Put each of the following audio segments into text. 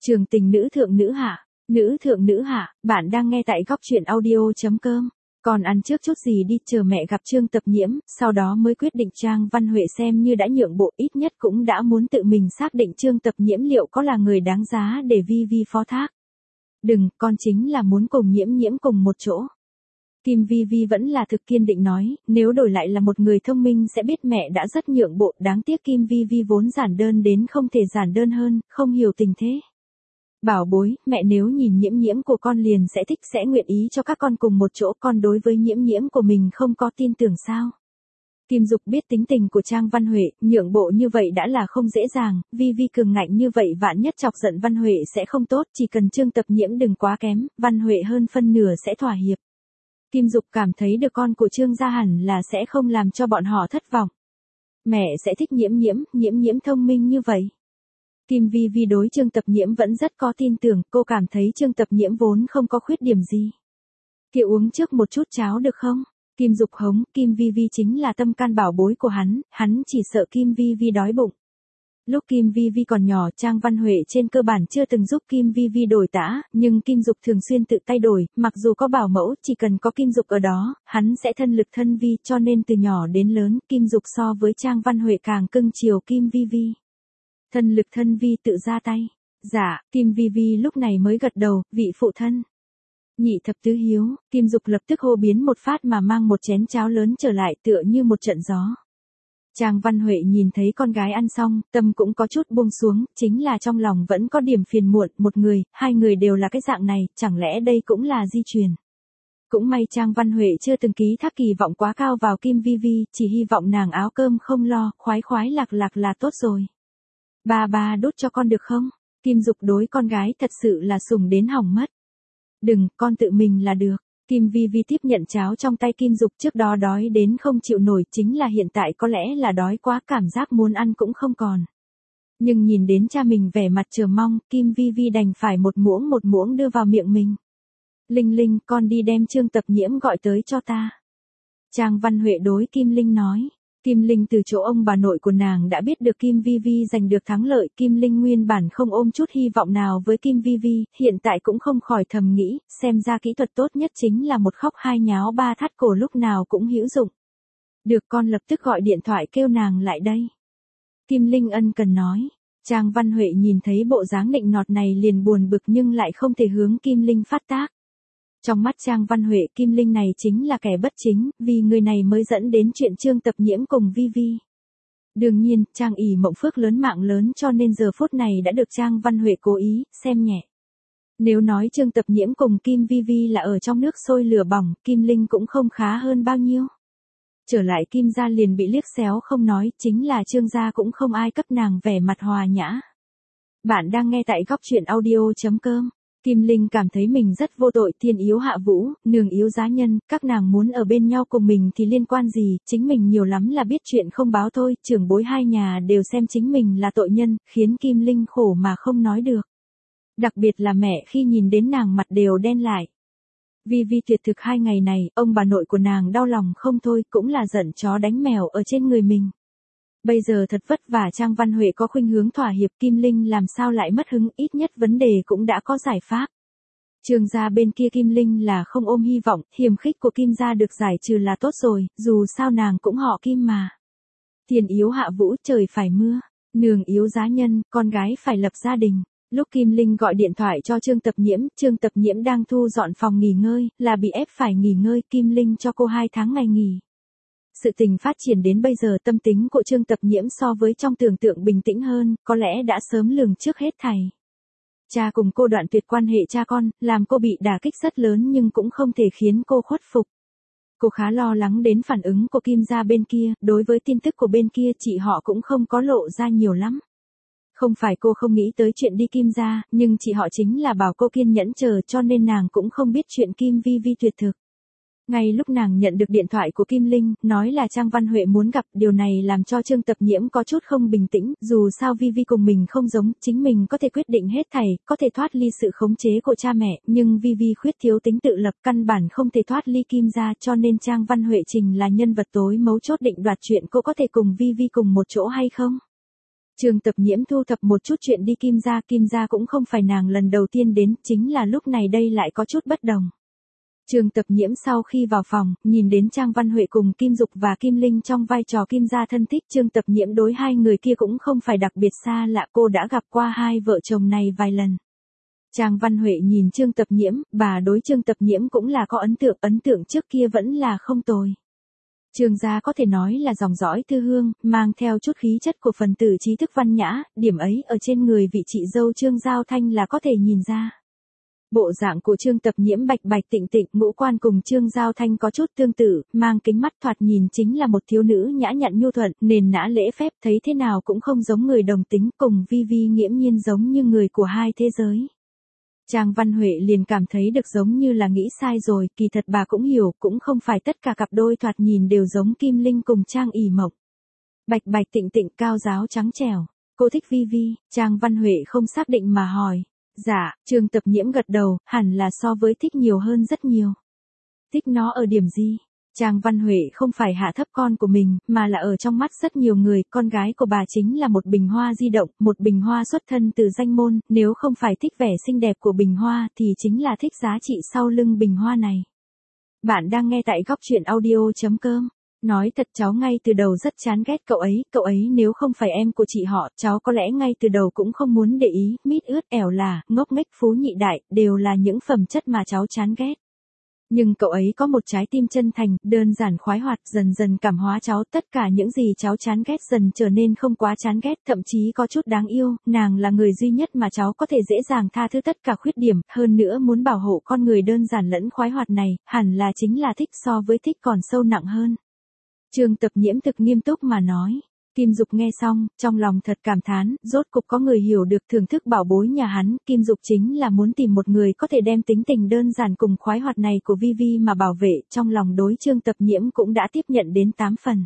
Trường tình nữ thượng nữ hạ, bạn đang nghe tại góc truyện audio.com. Còn ăn trước chút gì đi, chờ mẹ gặp Trương Tập Nhiễm, sau đó mới quyết định. Trang Văn Huệ xem như đã nhượng bộ, ít nhất cũng đã muốn tự mình xác định Trương Tập Nhiễm liệu có là người đáng giá để Vi Vi phó thác. Đừng, con chính là muốn cùng Nhiễm Nhiễm cùng một chỗ. Kim Vi Vi vẫn là thực kiên định nói, nếu đổi lại là một người thông minh sẽ biết mẹ đã rất nhượng bộ, đáng tiếc Kim Vi Vi vốn giản đơn đến không thể giản đơn hơn, không hiểu tình thế. Bảo bối, mẹ nếu nhìn Nhiễm Nhiễm của con liền sẽ thích, sẽ nguyện ý cho các con cùng một chỗ, con đối với Nhiễm Nhiễm của mình không có tin tưởng sao? Kim Dục biết tính tình của Trang Văn Huệ, nhượng bộ như vậy đã là không dễ dàng, Vi Vi cường ngạnh như vậy vạn nhất chọc giận Văn Huệ sẽ không tốt, chỉ cần Trương Tập Nhiễm đừng quá kém, Văn Huệ hơn phân nửa sẽ thỏa hiệp. Kim Dục cảm thấy được con của Trương gia hẳn là sẽ không làm cho bọn họ thất vọng. Mẹ sẽ thích Nhiễm Nhiễm thông minh như vậy. Kim Vi Vi đối Trương Tập Nhiễm vẫn rất có tin tưởng, cô cảm thấy Trương Tập Nhiễm vốn không có khuyết điểm gì. Kiều uống trước một chút cháo được không? Kim Dục hống, Kim Vi Vi chính là tâm can bảo bối của hắn chỉ sợ Kim Vi Vi đói bụng. Lúc Kim Vi Vi còn nhỏ, Trang Văn Huệ trên cơ bản chưa từng giúp Kim Vi Vi đổi tã, nhưng Kim Dục thường xuyên tự tay đổi, mặc dù có bảo mẫu, chỉ cần có Kim Dục ở đó, hắn sẽ thân lực thân vi, cho nên từ nhỏ đến lớn, Kim Dục so với Trang Văn Huệ càng cưng chiều Kim Vi Vi. Thân lực thân vi tự ra tay. Dạ, Kim Vi Vi lúc này mới gật đầu, vị phụ thân. Nhị thập tứ hiếu, Kim Dục lập tức hô biến một phát mà mang một chén cháo lớn trở lại tựa như một trận gió. Trang Văn Huệ nhìn thấy con gái ăn xong, tâm cũng có chút buông xuống, chính là trong lòng vẫn có điểm phiền muộn, một người, hai người đều là cái dạng này, chẳng lẽ đây cũng là di truyền. Cũng may Trang Văn Huệ chưa từng ký thác kỳ vọng quá cao vào Kim Vi Vi, chỉ hy vọng nàng áo cơm không lo, khoái khoái lạc lạc là tốt rồi. Ba đốt cho con được không? Kim Dục đối con gái thật sự là sủng đến hỏng mất. Đừng, con tự mình là được. Kim Vi Vi tiếp nhận cháo trong tay Kim Dục, trước đó đói đến không chịu nổi, chính là hiện tại có lẽ là đói quá, cảm giác muốn ăn cũng không còn. Nhưng nhìn đến cha mình vẻ mặt chờ mong, Kim Vi Vi đành phải một muỗng đưa vào miệng mình. Linh Linh, con đi đem Trương Tập Nhiễm gọi tới cho ta. Trang Văn Huệ đối Kim Linh nói. Kim Linh từ chỗ ông bà nội của nàng đã biết được Kim Vi Vi giành được thắng lợi, Kim Linh nguyên bản không ôm chút hy vọng nào với Kim Vi Vi, hiện tại cũng không khỏi thầm nghĩ, xem ra kỹ thuật tốt nhất chính là một khóc hai nháo ba thắt cổ lúc nào cũng hữu dụng. Được, con lập tức gọi điện thoại kêu nàng lại đây. Kim Linh ân cần nói. Trang Văn Huệ nhìn thấy bộ dáng nịnh nọt này liền buồn bực nhưng lại không thể hướng Kim Linh phát tác. Trong mắt Trang Văn Huệ, Kim Linh này chính là kẻ bất chính, vì người này mới dẫn đến chuyện Trương Tập Nhiễm cùng Vi Vi. Đương nhiên, Trang ỷ mộng phước lớn mạng lớn cho nên giờ phút này đã được Trang Văn Huệ cố ý, xem nhẹ. Nếu nói Trương Tập Nhiễm cùng Kim Vi Vi là ở trong nước sôi lửa bỏng, Kim Linh cũng không khá hơn bao nhiêu. Trở lại Kim gia liền bị liếc xéo không nói, chính là Trương gia cũng không ai cấp nàng vẻ mặt hòa nhã. Bạn đang nghe tại góc truyện audio.com. Kim Linh cảm thấy mình rất vô tội, thiên yếu hạ vũ, nương yếu giá nhân, các nàng muốn ở bên nhau cùng mình thì liên quan gì, chính mình nhiều lắm là biết chuyện không báo thôi, trưởng bối hai nhà đều xem chính mình là tội nhân, khiến Kim Linh khổ mà không nói được. Đặc biệt là mẹ khi nhìn đến nàng mặt đều đen lại. Vi Vi tuyệt thực 2 ngày này, ông bà nội của nàng đau lòng không thôi, cũng là giận chó đánh mèo ở trên người mình. Bây giờ thật vất vả Trang Văn Huệ có khuynh hướng thỏa hiệp, Kim Linh làm sao lại mất hứng, ít nhất vấn đề cũng đã có giải pháp. Trương gia bên kia Kim Linh là không ôm hy vọng, hiềm khích của Kim gia được giải trừ là tốt rồi, dù sao nàng cũng họ Kim mà. Thiên yếu hạ vũ, trời phải mưa, nương yếu giá nhân, con gái phải lập gia đình. Lúc Kim Linh gọi điện thoại cho Trương Tập Nhiễm đang thu dọn phòng nghỉ ngơi, là bị ép phải nghỉ ngơi, Kim Linh cho cô 2 tháng ngày nghỉ. Sự tình phát triển đến bây giờ tâm tính của Trương Tập Nhiễm so với trong tưởng tượng bình tĩnh hơn, có lẽ đã sớm lường trước hết thảy. Cha cùng cô đoạn tuyệt quan hệ cha con, làm cô bị đả kích rất lớn nhưng cũng không thể khiến cô khuất phục. Cô khá lo lắng đến phản ứng của Kim gia bên kia, đối với tin tức của bên kia chị họ cũng không có lộ ra nhiều lắm. Không phải cô không nghĩ tới chuyện đi Kim gia, nhưng chị họ chính là bảo cô kiên nhẫn chờ cho nên nàng cũng không biết chuyện Kim Vi Vi tuyệt thực. Ngay lúc nàng nhận được điện thoại của Kim Linh, nói là Trang Văn Huệ muốn gặp, điều này làm cho Trương Tập Nhiễm có chút không bình tĩnh, dù sao Vi Vi cùng mình không giống, chính mình có thể quyết định hết thảy, có thể thoát ly sự khống chế của cha mẹ, nhưng Vi Vi khuyết thiếu tính tự lập, căn bản không thể thoát ly Kim gia, cho nên Trang Văn Huệ trình là nhân vật tối mấu chốt định đoạt chuyện cô có thể cùng Vi Vi cùng một chỗ hay không. Trương Tập Nhiễm thu thập một chút chuyện đi Kim gia cũng không phải nàng lần đầu tiên đến, chính là lúc này đây lại có chút bất đồng. Trương Tập Nhiễm sau khi vào phòng, nhìn đến Trang Văn Huệ cùng Kim Dục và Kim Linh trong vai trò Kim gia thân thích, Trương Tập Nhiễm đối hai người kia cũng không phải đặc biệt xa lạ, cô đã gặp qua hai vợ chồng này vài lần. Trang Văn Huệ nhìn Trương Tập Nhiễm, bà đối Trương Tập Nhiễm cũng là có ấn tượng trước kia vẫn là không tồi. Trương gia có thể nói là dòng dõi thư hương, mang theo chút khí chất của phần tử trí thức văn nhã, điểm ấy ở trên người vị chị dâu Trương Giao Thanh là có thể nhìn ra. Bộ dạng của Trương Tập Nhiễm bạch bạch tịnh tịnh, ngũ quan cùng Trương Giao Thanh có chút tương tự, mang kính mắt thoạt nhìn chính là một thiếu nữ nhã nhặn nhu thuận, nền nã lễ phép, thấy thế nào cũng không giống người đồng tính, cùng Vi Vi nghiễm nhiên giống như người của hai thế giới. Trang Văn Huệ liền cảm thấy được giống như là nghĩ sai rồi, kỳ thật bà cũng hiểu, cũng không phải tất cả cặp đôi thoạt nhìn đều giống Kim Linh cùng Trang ỉ mộng. Bạch bạch tịnh tịnh, cao giáo trắng trẻo. Cô thích Vi Vi, Trang Văn Huệ không xác định mà hỏi. Dạ, Trương Tập Nhiễm gật đầu, hẳn là so với thích nhiều hơn rất nhiều. Thích nó ở điểm gì? Trang Văn Huệ không phải hạ thấp con của mình, mà là ở trong mắt rất nhiều người, con gái của bà chính là một bình hoa di động, một bình hoa xuất thân từ danh môn, nếu không phải thích vẻ xinh đẹp của bình hoa thì chính là thích giá trị sau lưng bình hoa này. Bạn đang nghe tại góc truyện audio.com. Nói thật cháu ngay từ đầu rất chán ghét cậu ấy nếu không phải em của chị họ, cháu có lẽ ngay từ đầu cũng không muốn để ý, mít ướt ẻo là, ngốc nghếch phú nhị đại, đều là những phẩm chất mà cháu chán ghét. Nhưng cậu ấy có một trái tim chân thành, đơn giản khoái hoạt, dần dần cảm hóa cháu, tất cả những gì cháu chán ghét dần trở nên không quá chán ghét, thậm chí có chút đáng yêu, nàng là người duy nhất mà cháu có thể dễ dàng tha thứ tất cả khuyết điểm, hơn nữa muốn bảo hộ con người đơn giản lẫn khoái hoạt này, hẳn là chính là thích so với thích còn sâu nặng hơn. Trương Tập Nhiễm thực nghiêm túc mà nói. Kim Dục nghe xong, trong lòng thật cảm thán, rốt cục có người hiểu được thưởng thức bảo bối nhà hắn, Kim Dục chính là muốn tìm một người có thể đem tính tình đơn giản cùng khoái hoạt này của Vi Vi mà bảo vệ, trong lòng đối Trương Tập Nhiễm cũng đã tiếp nhận đến 8 phần.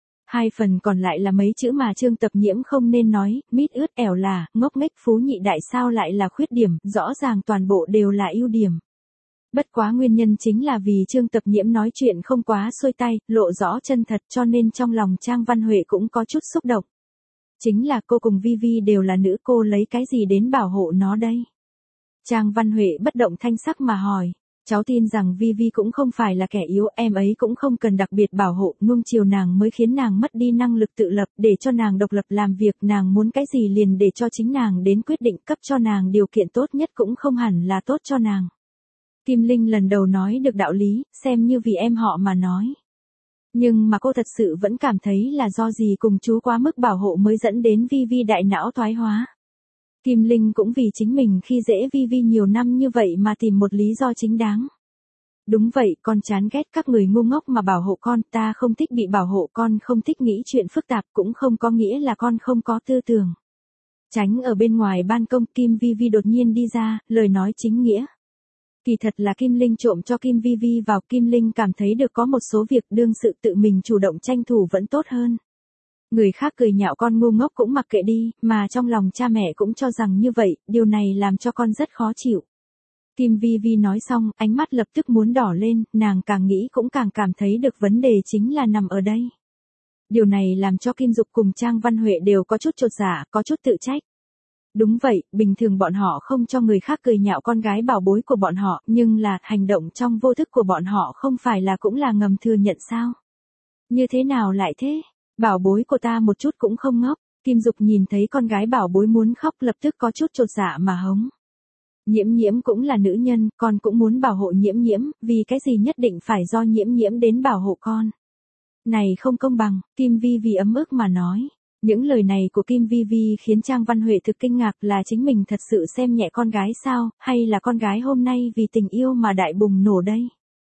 2 phần còn lại là mấy chữ mà Trương Tập Nhiễm không nên nói, mít ướt ẻo là, ngốc nghếch phú nhị đại sao lại là khuyết điểm, rõ ràng toàn bộ đều là ưu điểm. Bất quá nguyên nhân chính là vì Trương Tập Nhiễm nói chuyện không quá xuôi tay, lộ rõ chân thật cho nên trong lòng Trang Văn Huệ cũng có chút xúc động. Chính là cô cùng Vi Vi đều là nữ, cô lấy cái gì đến bảo hộ nó đây? Trang Văn Huệ bất động thanh sắc mà hỏi. Cháu tin rằng Vi Vi cũng không phải là kẻ yếu, em ấy cũng không cần đặc biệt bảo hộ, nuông chiều nàng mới khiến nàng mất đi năng lực tự lập, để cho nàng độc lập làm việc, nàng muốn cái gì liền để cho chính nàng đến quyết định, cấp cho nàng điều kiện tốt nhất cũng không hẳn là tốt cho nàng. Kim Linh lần đầu nói được đạo lý, xem như vì em họ mà nói. Nhưng mà cô thật sự vẫn cảm thấy là do gì cùng chú quá mức bảo hộ mới dẫn đến Vi Vi đại não thoái hóa. Kim Linh cũng vì chính mình khi dễ Vi Vi nhiều năm như vậy mà tìm một lý do chính đáng. Đúng vậy, con chán ghét các người ngu ngốc mà bảo hộ con, ta không thích bị bảo hộ, con không thích nghĩ chuyện phức tạp, cũng không có nghĩa là con không có tư tưởng. Tránh ở bên ngoài ban công, Kim Vi Vi đột nhiên đi ra, lời nói chính nghĩa. Kỳ thật là Kim Linh trộm cho Kim Vi Vi vào, Kim Linh cảm thấy được có một số việc đương sự tự mình chủ động tranh thủ vẫn tốt hơn. Người khác cười nhạo con ngu ngốc cũng mặc kệ đi, mà trong lòng cha mẹ cũng cho rằng như vậy, điều này làm cho con rất khó chịu. Kim Vi Vi nói xong, ánh mắt lập tức muốn đỏ lên, nàng càng nghĩ cũng càng cảm thấy được vấn đề chính là nằm ở đây. Điều này làm cho Kim Dục cùng Trang Văn Huệ đều có chút chột dạ, có chút tự trách. Đúng vậy, bình thường bọn họ không cho người khác cười nhạo con gái bảo bối của bọn họ, nhưng là, hành động trong vô thức của bọn họ không phải là cũng là ngầm thừa nhận sao? Như thế nào lại thế? Bảo bối của ta một chút cũng không ngốc. Kim Dục nhìn thấy con gái bảo bối muốn khóc lập tức có chút chột dạ mà hống. Nhiễm Nhiễm cũng là nữ nhân, con cũng muốn bảo hộ Nhiễm Nhiễm, vì cái gì nhất định phải do Nhiễm Nhiễm đến bảo hộ con. Này không công bằng, Kim Vi Vi ấm ức mà nói. Những lời này của Kim Vi Vi khiến Trang Văn Huệ thực kinh ngạc, là chính mình thật sự xem nhẹ con gái sao, hay là con gái hôm nay vì tình yêu mà đại bùng nổ đây.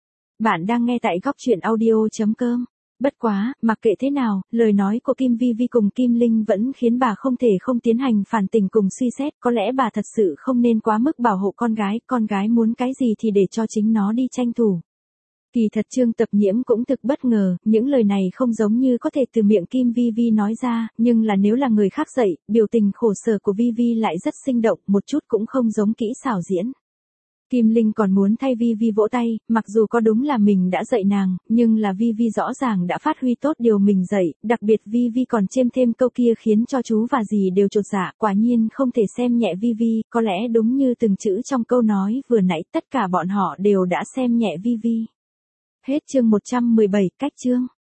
Bạn đang nghe tại góc truyện audio.com. Bất quá, mặc kệ thế nào, lời nói của Kim Vi Vi cùng Kim Linh vẫn khiến bà không thể không tiến hành phản tỉnh cùng suy xét, có lẽ bà thật sự không nên quá mức bảo hộ con gái muốn cái gì thì để cho chính nó đi tranh thủ. Kỳ thật Trương Tập Nhiễm cũng thực bất ngờ, những lời này không giống như có thể từ miệng Kim Vi Vi nói ra, nhưng là nếu là người khác dạy, biểu tình khổ sở của Vi Vi lại rất sinh động, một chút cũng không giống kỹ xảo diễn. Kim Linh còn muốn thay Vi Vi vỗ tay, mặc dù có đúng là mình đã dạy nàng, nhưng là Vi Vi rõ ràng đã phát huy tốt điều mình dạy, đặc biệt Vi Vi còn chêm thêm câu kia khiến cho chú và dì đều chột dạ, quả nhiên không thể xem nhẹ Vi Vi, có lẽ đúng như từng chữ trong câu nói vừa nãy, tất cả bọn họ đều đã xem nhẹ Vi Vi. Hết chương 117, cách chương.